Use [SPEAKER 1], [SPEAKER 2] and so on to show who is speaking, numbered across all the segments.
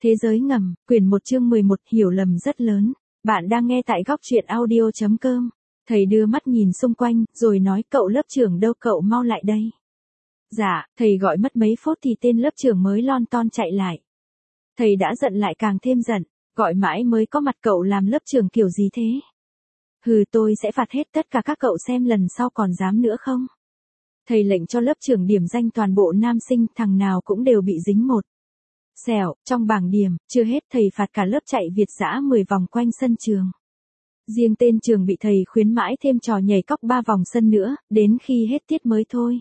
[SPEAKER 1] Thế giới ngầm, quyển 1 chương 11, hiểu lầm rất lớn. Bạn đang nghe tại góc truyện audio.com. Thầy đưa mắt nhìn xung quanh, rồi nói cậu lớp trưởng đâu, cậu mau lại đây. Dạ, thầy gọi mất mấy phút thì tên lớp trưởng mới lon ton chạy lại. Thầy đã giận lại càng thêm giận, gọi mãi mới có mặt, cậu làm lớp trưởng kiểu gì thế? Hừ, tôi sẽ phạt hết tất cả các cậu xem lần sau còn dám nữa không? Thầy lệnh cho lớp trưởng điểm danh toàn bộ nam sinh, thằng nào cũng đều bị dính một. Xẻo, trong bảng điểm, chưa hết thầy phạt cả lớp chạy Việt dã 10 vòng quanh sân trường. Riêng tên trường bị thầy khuyến mãi thêm trò nhảy cóc 3 vòng sân nữa, đến khi hết tiết mới thôi.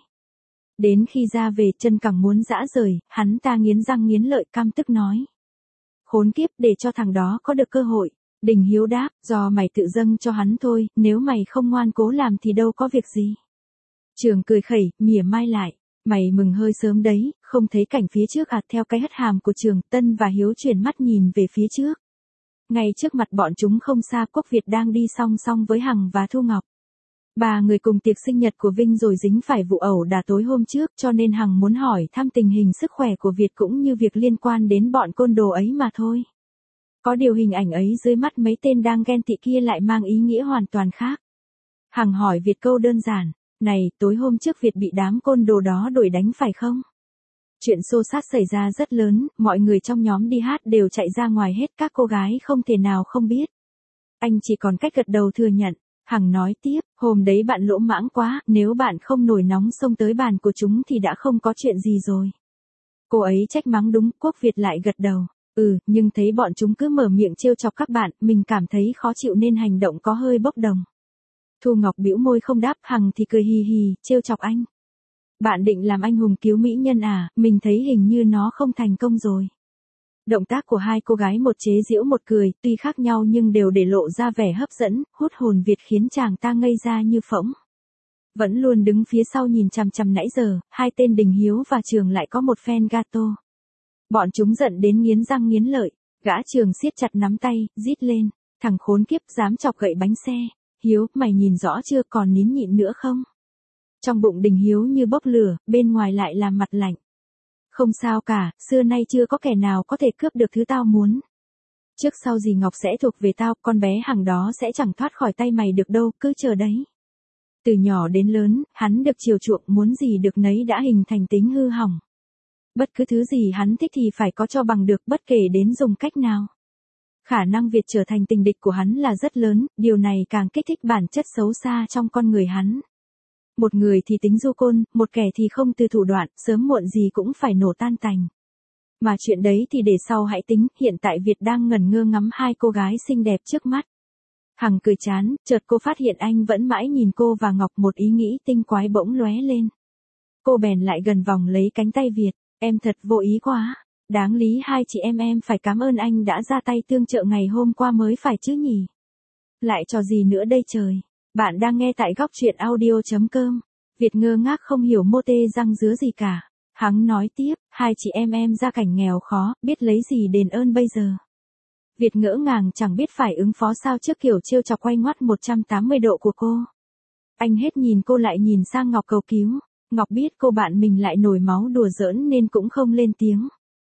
[SPEAKER 1] Đến khi ra về chân cẳng muốn rã rời, hắn ta nghiến răng nghiến lợi căm tức nói. Khốn kiếp, để cho thằng đó có được cơ hội. Đình Hiếu đáp, do mày tự dâng cho hắn thôi, nếu mày không ngoan cố làm thì đâu có việc gì. Trường cười khẩy, mỉa mai lại. Mày mừng hơi sớm đấy, không thấy cảnh phía trước à? Theo cái hất hàm của Trường, Tân và Hiếu chuyển mắt nhìn về phía trước. Ngay trước mặt bọn chúng không xa, Quốc Việt đang đi song song với Hằng và Thu Ngọc. Ba người cùng tiệc sinh nhật của Vinh rồi dính phải vụ ẩu đả tối hôm trước, cho nên Hằng muốn hỏi thăm tình hình sức khỏe của Việt cũng như việc liên quan đến bọn côn đồ ấy mà thôi. Có điều hình ảnh ấy dưới mắt mấy tên đang ghen tị kia lại mang ý nghĩa hoàn toàn khác. Hằng hỏi Việt câu đơn giản. Này, tối hôm trước Việt bị đám côn đồ đó đuổi đánh phải không? Chuyện xô xát xảy ra rất lớn, mọi người trong nhóm đi hát đều chạy ra ngoài hết, các cô gái không thể nào không biết. Anh chỉ còn cách gật đầu thừa nhận. Hằng nói tiếp, hôm đấy bạn lỗ mãng quá, nếu bạn không nổi nóng xông tới bàn của chúng thì đã không có chuyện gì rồi. Cô ấy trách mắng đúng, Quốc Việt lại gật đầu. Nhưng thấy bọn chúng cứ mở miệng trêu chọc các bạn, mình cảm thấy khó chịu nên hành động có hơi bốc đồng. Thu Ngọc bĩu môi không đáp, Hằng thì cười hì hì, trêu chọc anh. Bạn định làm anh hùng cứu mỹ nhân à, mình thấy hình như nó không thành công rồi. Động tác của hai cô gái một chế giễu một cười, tuy khác nhau nhưng đều để lộ ra vẻ hấp dẫn, hút hồn Việt khiến chàng ta ngây ra như phỗng. Vẫn luôn đứng phía sau nhìn chằm chằm nãy giờ, hai tên Đình Hiếu và Trường lại có một phen gato. Bọn chúng giận đến nghiến răng nghiến lợi, gã Trường siết chặt nắm tay, rít lên, thằng khốn kiếp dám chọc gậy bánh xe. Hiếu, mày nhìn rõ chưa, còn nín nhịn nữa không? Trong bụng Đình Hiếu như bốc lửa, bên ngoài lại là mặt lạnh. Không sao cả, xưa nay chưa có kẻ nào có thể cướp được thứ tao muốn. Trước sau gì Ngọc sẽ thuộc về tao, con bé Hằng đó sẽ chẳng thoát khỏi tay mày được đâu, cứ chờ đấy. Từ nhỏ đến lớn, hắn được chiều chuộng, muốn gì được nấy đã hình thành tính hư hỏng. Bất cứ thứ gì hắn thích thì phải có cho bằng được, bất kể đến dùng cách nào. Khả năng Việt trở thành tình địch của hắn là rất lớn, điều này càng kích thích bản chất xấu xa trong con người hắn. Một người thì tính du côn, một kẻ thì không từ thủ đoạn, sớm muộn gì cũng phải nổ tan tành. Mà chuyện đấy thì để sau hãy tính, hiện tại Việt đang ngẩn ngơ ngắm hai cô gái xinh đẹp trước mắt. Hằng cười chán, chợt cô phát hiện anh vẫn mãi nhìn cô và Ngọc, một ý nghĩ tinh quái bỗng lóe lên. Cô bèn lại gần vòng lấy cánh tay Việt, em thật vô ý quá. Đáng lý hai chị em phải cảm ơn anh đã ra tay tương trợ ngày hôm qua mới phải chứ nhỉ. Lại trò gì nữa đây trời. Bạn đang nghe tại góc truyện audio.com. Việt ngơ ngác không hiểu mô tê răng dứa gì cả. Hắn nói tiếp, hai chị em gia cảnh nghèo khó, biết lấy gì đền ơn bây giờ. Việt ngỡ ngàng chẳng biết phải ứng phó sao trước kiểu trêu chọc quay ngoắt 180 độ của cô. Anh hết nhìn cô lại nhìn sang Ngọc cầu cứu. Ngọc biết cô bạn mình lại nổi máu đùa giỡn nên cũng không lên tiếng.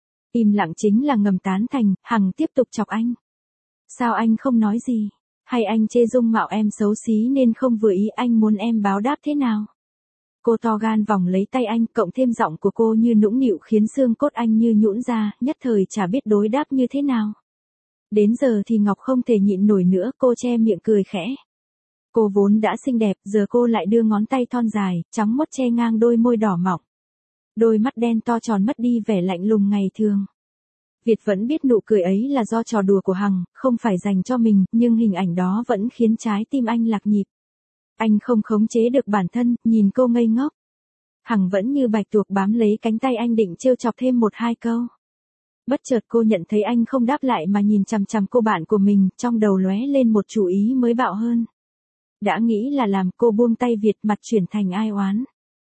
[SPEAKER 1] Im lặng chính là ngầm tán thành. Hằng tiếp tục chọc anh. Sao anh không nói gì? Hay anh chê dung mạo em xấu xí nên không vừa ý, anh muốn em báo đáp thế nào? Cô to gan vòng lấy tay anh, cộng thêm giọng của cô như nũng nịu khiến xương cốt anh như nhũn ra, nhất thời chả biết đối đáp như thế nào. Đến giờ thì Ngọc không thể nhịn nổi nữa, cô che miệng cười khẽ. Cô vốn đã xinh đẹp, giờ cô lại đưa ngón tay thon dài, trắng muốt che ngang đôi môi đỏ mọng. Đôi mắt đen to tròn mất đi vẻ lạnh lùng ngày thường. Việt vẫn biết nụ cười ấy là do trò đùa của Hằng, không phải dành cho mình, nhưng hình ảnh đó vẫn khiến trái tim anh lạc nhịp. Anh không khống chế được bản thân, nhìn cô ngây ngốc. Hằng vẫn như bạch tuộc bám lấy cánh tay anh định trêu chọc thêm một hai câu. Bất chợt cô nhận thấy anh không đáp lại mà nhìn chằm chằm cô bạn của mình, trong đầu lóe lên một chủ ý mới bạo hơn. Đã nghĩ là làm, cô buông tay Việt, mặt chuyển thành ai oán.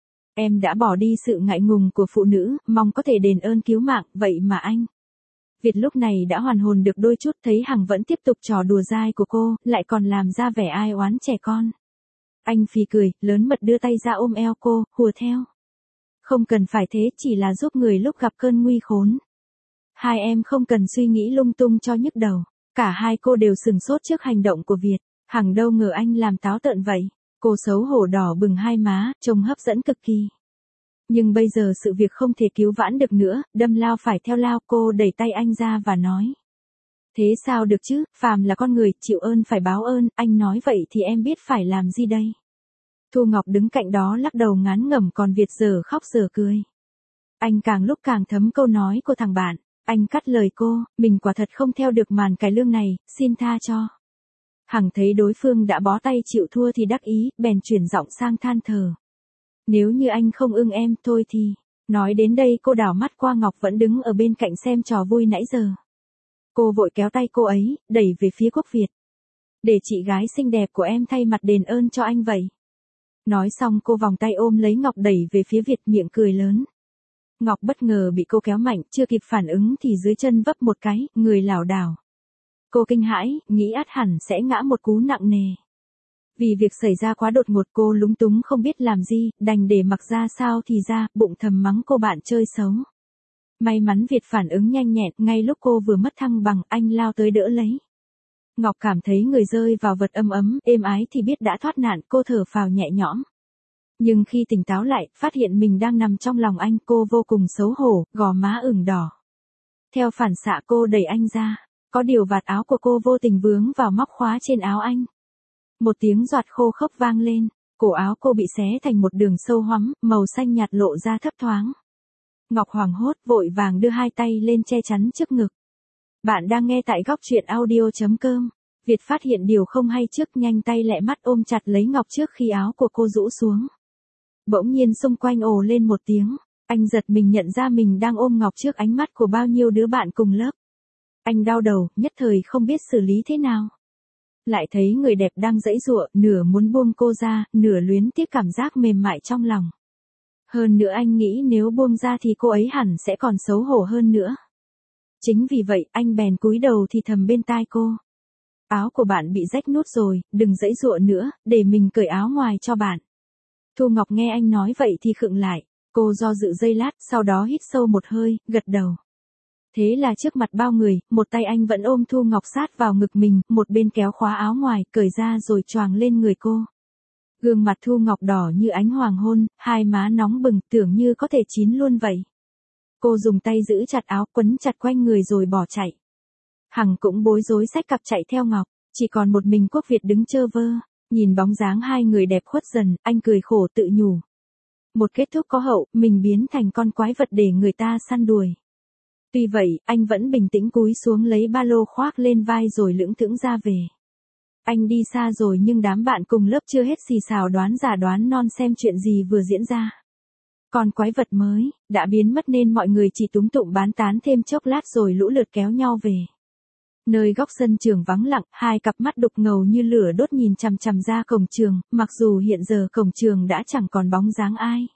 [SPEAKER 1] Em đã bỏ đi sự ngại ngùng của phụ nữ, mong có thể đền ơn cứu mạng, vậy mà anh. Việt lúc này đã hoàn hồn được đôi chút, thấy Hằng vẫn tiếp tục trò đùa dai của cô, lại còn làm ra vẻ ai oán trẻ con. Anh phì cười, lớn mật đưa tay ra ôm eo cô, hùa theo. Không cần phải thế, chỉ là giúp người lúc gặp cơn nguy khốn. Hai em không cần suy nghĩ lung tung cho nhức đầu. Cả hai cô đều sừng sốt trước hành động của Việt. Hằng đâu ngờ anh làm táo tợn vậy. Cô xấu hổ đỏ bừng hai má, trông hấp dẫn cực kỳ. Nhưng bây giờ sự việc không thể cứu vãn được nữa, đâm lao phải theo lao, cô đẩy tay anh ra và nói. Thế sao được chứ, phàm là con người, chịu ơn phải báo ơn, anh nói vậy thì em biết phải làm gì đây. Thu Ngọc đứng cạnh đó lắc đầu ngán ngẩm, còn Việt giờ khóc giờ cười. Anh càng lúc càng thấm câu nói của thằng bạn, anh cắt lời cô, mình quả thật không theo được màn cải lương này, xin tha cho. Hằng thấy đối phương đã bó tay chịu thua thì đắc ý, bèn chuyển giọng sang than thở. Nếu như anh không ưng em, thôi thì. Nói đến đây cô đảo mắt qua Ngọc vẫn đứng ở bên cạnh xem trò vui nãy giờ. Cô vội kéo tay cô ấy, đẩy về phía Quốc Việt. Để chị gái xinh đẹp của em thay mặt đền ơn cho anh vậy. Nói xong cô vòng tay ôm lấy Ngọc đẩy về phía Việt, miệng cười lớn. Ngọc bất ngờ bị cô kéo mạnh, chưa kịp phản ứng thì dưới chân vấp một cái, người lảo đảo. Cô kinh hãi, nghĩ ắt hẳn sẽ ngã một cú nặng nề. Vì việc xảy ra quá đột ngột cô lúng túng không biết làm gì, đành để mặc ra sao thì ra, bụng thầm mắng cô bạn chơi xấu. May mắn Việt phản ứng nhanh nhẹn, ngay lúc cô vừa mất thăng bằng, anh lao tới đỡ lấy. Ngọc cảm thấy người rơi vào vật ấm ấm, êm ái thì biết đã thoát nạn, cô thở phào nhẹ nhõm. Nhưng khi tỉnh táo lại, phát hiện mình đang nằm trong lòng anh, cô vô cùng xấu hổ, gò má ửng đỏ. Theo phản xạ cô đẩy anh ra, có điều vạt áo của cô vô tình vướng vào móc khóa trên áo anh. Một tiếng giọt khô khốc vang lên, cổ áo cô bị xé thành một đường sâu hoắm, màu xanh nhạt lộ ra thấp thoáng. Ngọc hoảng hốt vội vàng đưa hai tay lên che chắn trước ngực. Bạn đang nghe tại góc truyện audio.com. Việt phát hiện điều không hay trước, nhanh tay lẹ mắt ôm chặt lấy Ngọc trước khi áo của cô rũ xuống. Bỗng nhiên xung quanh ồ lên một tiếng, anh giật mình nhận ra mình đang ôm Ngọc trước ánh mắt của bao nhiêu đứa bạn cùng lớp. Anh đau đầu, nhất thời không biết xử lý thế nào. Lại thấy người đẹp đang giãy giụa, nửa muốn buông cô ra, nửa luyến tiếc cảm giác mềm mại trong lòng. Hơn nữa anh nghĩ nếu buông ra thì cô ấy hẳn sẽ còn xấu hổ hơn nữa. Chính vì vậy, anh bèn cúi đầu thì thầm bên tai cô. Áo của bạn bị rách nút rồi, đừng giãy giụa nữa, để mình cởi áo ngoài cho bạn. Thu Ngọc nghe anh nói vậy thì khựng lại, cô do dự giây lát, sau đó hít sâu một hơi, gật đầu. Thế là trước mặt bao người, một tay anh vẫn ôm Thu Ngọc sát vào ngực mình, một bên kéo khóa áo ngoài, cởi ra rồi choàng lên người cô. Gương mặt Thu Ngọc đỏ như ánh hoàng hôn, hai má nóng bừng, tưởng như có thể chín luôn vậy. Cô dùng tay giữ chặt áo, quấn chặt quanh người rồi bỏ chạy. Hằng cũng bối rối xách cặp chạy theo Ngọc, chỉ còn một mình Quốc Việt đứng chơ vơ, nhìn bóng dáng hai người đẹp khuất dần, anh cười khổ tự nhủ. Một kết thúc có hậu, mình biến thành con quái vật để người ta săn đuổi. Tuy vậy, anh vẫn bình tĩnh cúi xuống lấy ba lô khoác lên vai rồi lững thững ra về. Anh đi xa rồi nhưng đám bạn cùng lớp chưa hết xì xào đoán giả đoán non xem chuyện gì vừa diễn ra. Còn quái vật mới, đã biến mất nên mọi người chỉ túm tụm bán tán thêm chốc lát rồi lũ lượt kéo nhau về. Nơi góc sân trường vắng lặng, hai cặp mắt đục ngầu như lửa đốt nhìn chằm chằm ra cổng trường, mặc dù hiện giờ cổng trường đã chẳng còn bóng dáng ai.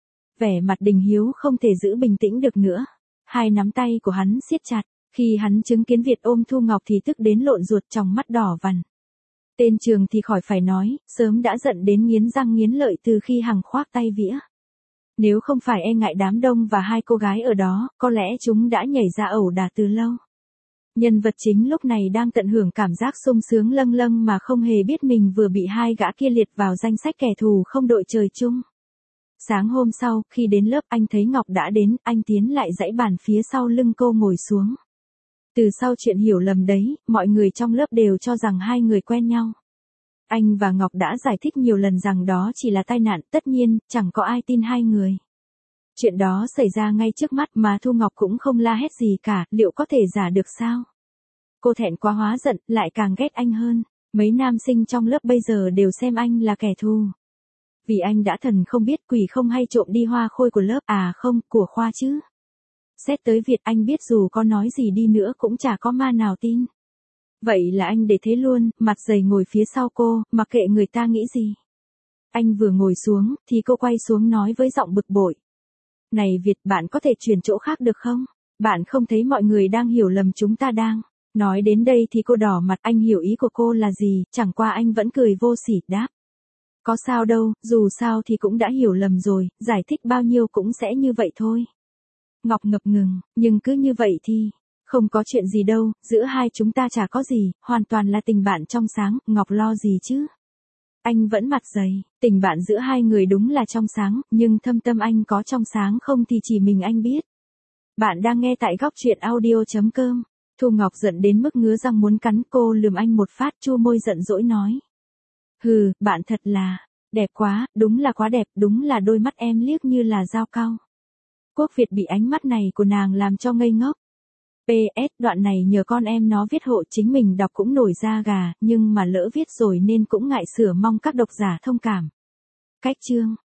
[SPEAKER 1] Vẻ mặt Đình Hiếu không thể giữ bình tĩnh được nữa. Hai nắm tay của hắn siết chặt, khi hắn chứng kiến Việt ôm Thu Ngọc thì tức đến lộn ruột, trong mắt đỏ vằn. Tên trường thì khỏi phải nói, sớm đã giận đến nghiến răng nghiến lợi từ khi Hằng khoác tay vía. Nếu không phải e ngại đám đông và hai cô gái ở đó, có lẽ chúng đã nhảy ra ẩu đả từ lâu. Nhân vật chính lúc này đang tận hưởng cảm giác sung sướng lâng lâng mà không hề biết mình vừa bị hai gã kia liệt vào danh sách kẻ thù không đội trời chung. Sáng hôm sau, khi đến lớp anh thấy Ngọc đã đến, anh tiến lại dãy bàn phía sau lưng cô ngồi xuống. Từ sau chuyện hiểu lầm đấy, mọi người trong lớp đều cho rằng hai người quen nhau. Anh và Ngọc đã giải thích nhiều lần rằng đó chỉ là tai nạn, tất nhiên, chẳng có ai tin hai người. Chuyện đó xảy ra ngay trước mắt mà Thu Ngọc cũng không la hét gì cả, liệu có thể giả được sao? Cô thẹn quá hóa giận, lại càng ghét anh hơn. Mấy nam sinh trong lớp bây giờ đều xem anh là kẻ thù. Vì anh đã thần không biết quỷ không hay trộm đi hoa khôi của lớp, à không, của khoa chứ. Xét tới Việt anh biết dù có nói gì đi nữa cũng chả có ma nào tin. Vậy là anh để thế luôn, mặt dày ngồi phía sau cô, mặc kệ người ta nghĩ gì. Anh vừa ngồi xuống, thì cô quay xuống nói với giọng bực bội. Này Việt, bạn có thể chuyển chỗ khác được không? Bạn không thấy mọi người đang hiểu lầm chúng ta đang. Nói đến đây thì cô đỏ mặt, anh hiểu ý của cô là gì, chẳng qua anh vẫn cười vô sỉ, đáp. Có sao đâu, dù sao thì cũng đã hiểu lầm rồi, giải thích bao nhiêu cũng sẽ như vậy thôi. Ngọc ngập ngừng, nhưng cứ như vậy thì, không có chuyện gì đâu, giữa hai chúng ta chả có gì, hoàn toàn là tình bạn trong sáng, Ngọc lo gì chứ? Anh vẫn mặt dày, tình bạn giữa hai người đúng là trong sáng, nhưng thâm tâm anh có trong sáng không thì chỉ mình anh biết. Bạn đang nghe tại góc truyện audio.com. Thu Ngọc giận đến mức ngứa răng muốn cắn, cô lườm anh một phát, chu môi giận dỗi nói. Hừ, bạn thật là, đẹp quá, đúng là quá đẹp, đúng là đôi mắt em liếc như là dao cau. Quốc Việt bị ánh mắt này của nàng làm cho ngây ngốc. PS, đoạn này nhờ con em nó viết hộ, chính mình đọc cũng nổi da gà, nhưng mà lỡ viết rồi nên cũng ngại sửa, mong các độc giả thông cảm. Cách chương.